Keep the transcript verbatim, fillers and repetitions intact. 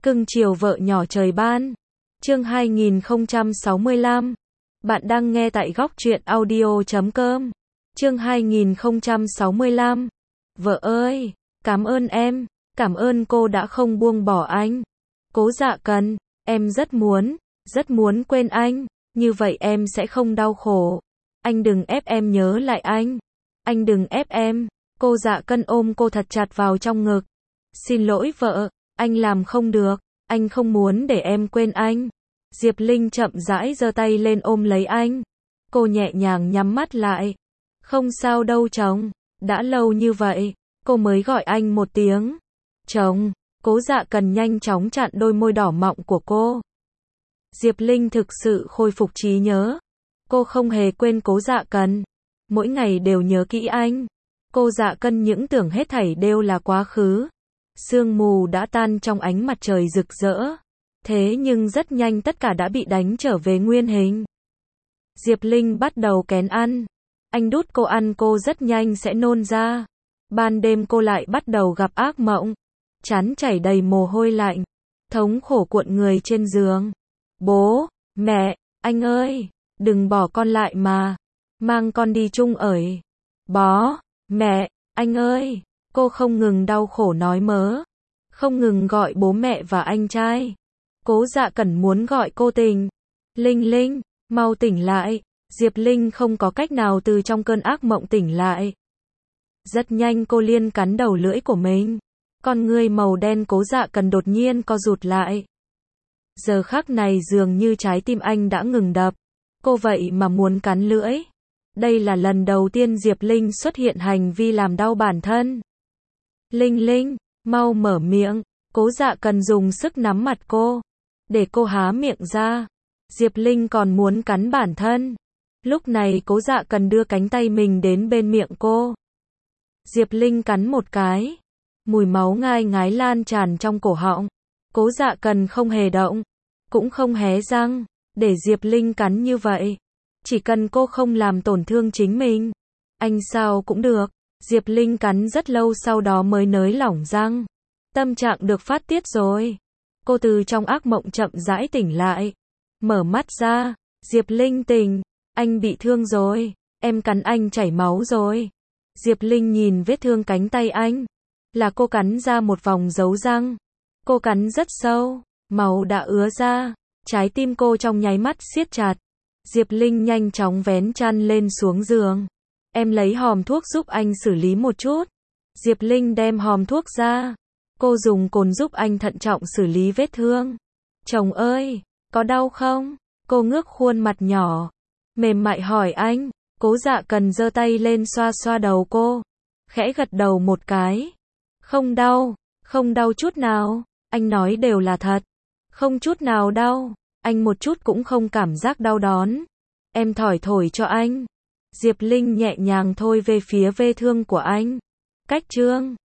Cưng chiều vợ nhỏ trời ban. Chương hai nghìn không trăm sáu mươi lăm. Bạn đang nghe tại góc truyện audio chấm com. Chương hai nghìn không trăm sáu mươi lăm. Vợ ơi, cảm ơn em, cảm ơn cô đã không buông bỏ anh. Cố Dạ Cần, em rất muốn, rất muốn quên anh, như vậy em sẽ không đau khổ. Anh đừng ép em nhớ lại anh. Anh đừng ép em. Cô Dạ Cần ôm cô thật chặt vào trong ngực. Xin lỗi vợ, anh làm không được, anh không muốn để em quên anh. Diệp Linh chậm rãi giơ tay lên ôm lấy anh. Cô nhẹ nhàng nhắm mắt lại. Không sao đâu chồng, đã lâu như vậy, cô mới gọi anh một tiếng. Chồng, Cố Dạ Cần nhanh chóng chặn đôi môi đỏ mọng của cô. Diệp Linh thực sự khôi phục trí nhớ. Cô không hề quên Cố Dạ Cần. Mỗi ngày đều nhớ kỹ anh. Cô Dạ Cần những tưởng hết thảy đều là quá khứ. Sương mù đã tan trong ánh mặt trời rực rỡ. Thế nhưng rất nhanh tất cả đã bị đánh trở về nguyên hình. Diệp Linh bắt đầu kén ăn. Anh đút cô ăn cô rất nhanh sẽ nôn ra. Ban đêm cô lại bắt đầu gặp ác mộng. Trán chảy đầy mồ hôi lạnh. Thống khổ cuộn người trên giường. Bố, mẹ, anh ơi, đừng bỏ con lại mà. Mang con đi chung ở. Bó, mẹ, anh ơi. Cô không ngừng đau khổ nói mớ. Không ngừng gọi bố mẹ và anh trai. Cố Dạ Cần muốn gọi cô tỉnh. Linh Linh, mau tỉnh lại. Diệp Linh không có cách nào từ trong cơn ác mộng tỉnh lại. Rất nhanh cô liên cắn đầu lưỡi của mình. Con ngươi màu đen Cố Dạ Cần đột nhiên co rụt lại. Giờ khắc này dường như trái tim anh đã ngừng đập. Cô vậy mà muốn cắn lưỡi. Đây là lần đầu tiên Diệp Linh xuất hiện hành vi làm đau bản thân. Linh Linh, mau mở miệng. Cố Dạ Cần dùng sức nắm mặt cô. Để cô há miệng ra. Diệp Linh còn muốn cắn bản thân. Lúc này Cố Dạ Cần đưa cánh tay mình đến bên miệng cô. Diệp Linh cắn một cái. Mùi máu ngai ngái lan tràn trong cổ họng. Cố Dạ Cần không hề động. Cũng không hé răng. Để Diệp Linh cắn như vậy. Chỉ cần cô không làm tổn thương chính mình. Anh sao cũng được. Diệp Linh cắn rất lâu sau đó mới nới lỏng răng. Tâm trạng được phát tiết rồi. Cô từ trong ác mộng chậm rãi tỉnh lại. Mở mắt ra. Diệp Linh tỉnh. Anh bị thương rồi. Em cắn anh chảy máu rồi. Diệp Linh nhìn vết thương cánh tay anh. Là cô cắn ra một vòng dấu răng. Cô cắn rất sâu. Máu đã ứa ra. Trái tim cô trong nháy mắt siết chặt. Diệp Linh nhanh chóng vén chăn lên xuống giường. Em lấy hòm thuốc giúp anh xử lý một chút. Diệp Linh đem hòm thuốc ra. Cô dùng cồn giúp anh thận trọng xử lý vết thương. Chồng ơi, có đau không? Cô ngước khuôn mặt nhỏ. Mềm mại hỏi anh. Cố Dạ Cần giơ tay lên xoa xoa đầu cô. Khẽ gật đầu một cái. Không đau, không đau chút nào. Anh nói đều là thật. Không chút nào đau. Anh một chút cũng không cảm giác đau đớn. Em thổi thổi cho anh. Diệp Linh nhẹ nhàng thôi về phía vết thương của anh. Cách trương.